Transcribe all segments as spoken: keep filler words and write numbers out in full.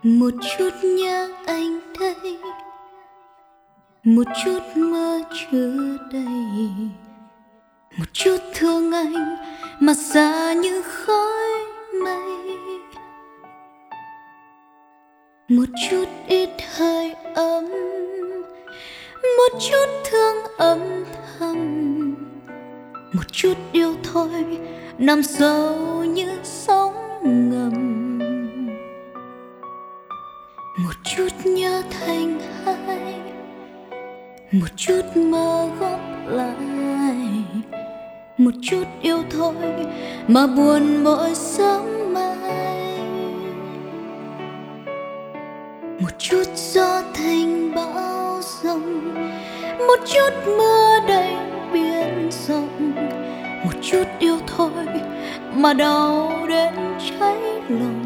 Một chút nhớ anh đây, một chút mơ chưa đầy, một chút thương anh mà xa như khói mây, một chút ít hơi ấm, một chút thương âm thầm, một chút yêu thôi nằm sâu như sóng ngầm. Một chút nhớ thành hai, một chút mơ góp lại, một chút yêu thôi mà buồn mỗi sớm mai. Một chút gió thành bão giông, một chút mưa đầy biển rộng, một chút yêu thôi mà đau đến cháy lòng.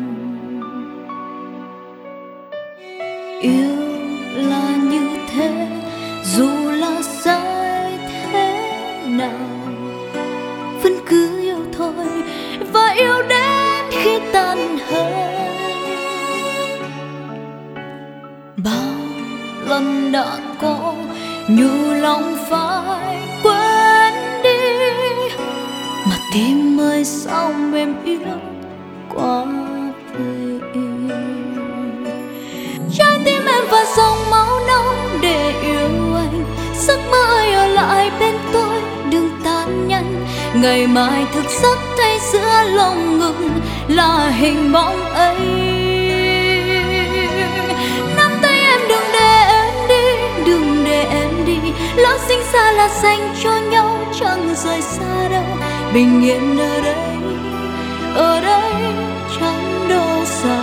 Yêu là như thế, dù là sai thế nào, vẫn cứ yêu thôi và yêu đến khi tàn hơi. Bao lần đã có nhu lòng phải quên đi, mà tim ơi sao mềm yếu quá vậy. Trái tim em và dòng máu nóng để yêu anh, giấc mơ ơi ở lại bên tôi đừng tan nhanh. Ngày mai thức giấc thấy giữa lòng ngực là hình bóng ấy. Nắm tay em đừng để em đi, đừng để em đi. Lỡ sinh ra là dành cho nhau, chẳng rời xa đâu. Bình yên ở đây, ở đây chẳng đâu xa.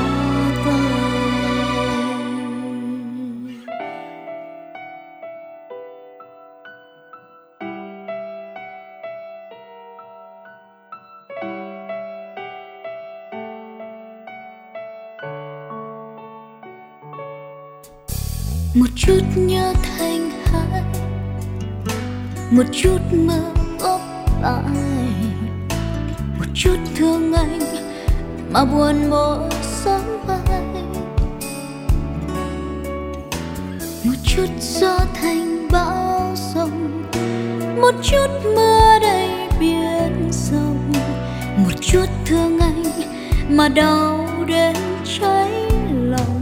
Một chút nhớ thành hai, một chút mơ góp lại, một chút thương anh mà buồn mỗi sớm mai. Một chút gió thành bão giông, một chút mưa đầy biển rộng, một chút thương anh mà đau đến cháy lòng.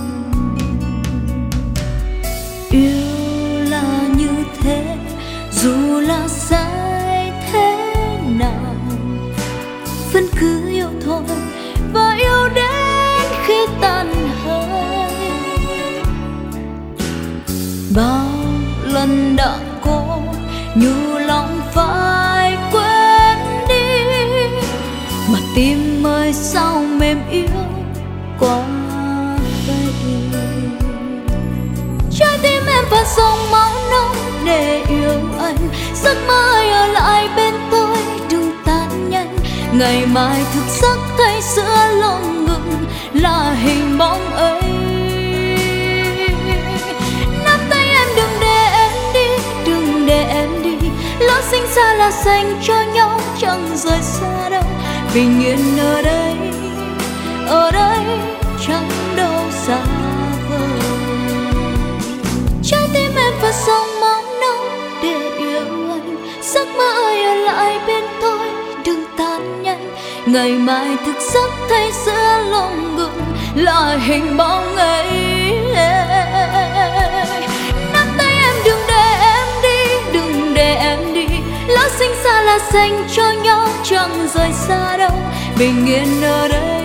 Yêu là như thế, dù là sai thế nào, vẫn cứ yêu thôi và yêu đến khi tàn hơi. Bao lần đã có nhu lòng phải quên đi, mà tim ơi sao mềm yếu quá vậy. Trái tim em và dòng máu nóng để yêu anh, giấc mơ ơi ở lại bên tôi đừng tan nhanh. Ngày mai thức giấc thấy giữa lòng ngực là hình bóng ấy. Nắm tay em đừng để em đi, đừng để em đi. Lỡ sinh ra là dành cho nhau, chẳng rời xa đâu. Bình yên ở đây, ở đây chẳng đâu xa vời. Trái tim em và dòng máu nóng để yêu anh, giấc mơ ơi ở lại bên tôi đừng tan nhanh. Ngày mai thức giấc thấy giữa lòng ngực là hình bóng ấy. Nắm tay em đừng để em đi, đừng để em đi. Lỡ sinh ra là dành cho nhau, chẳng rời xa đâu. Bình yên ở đây,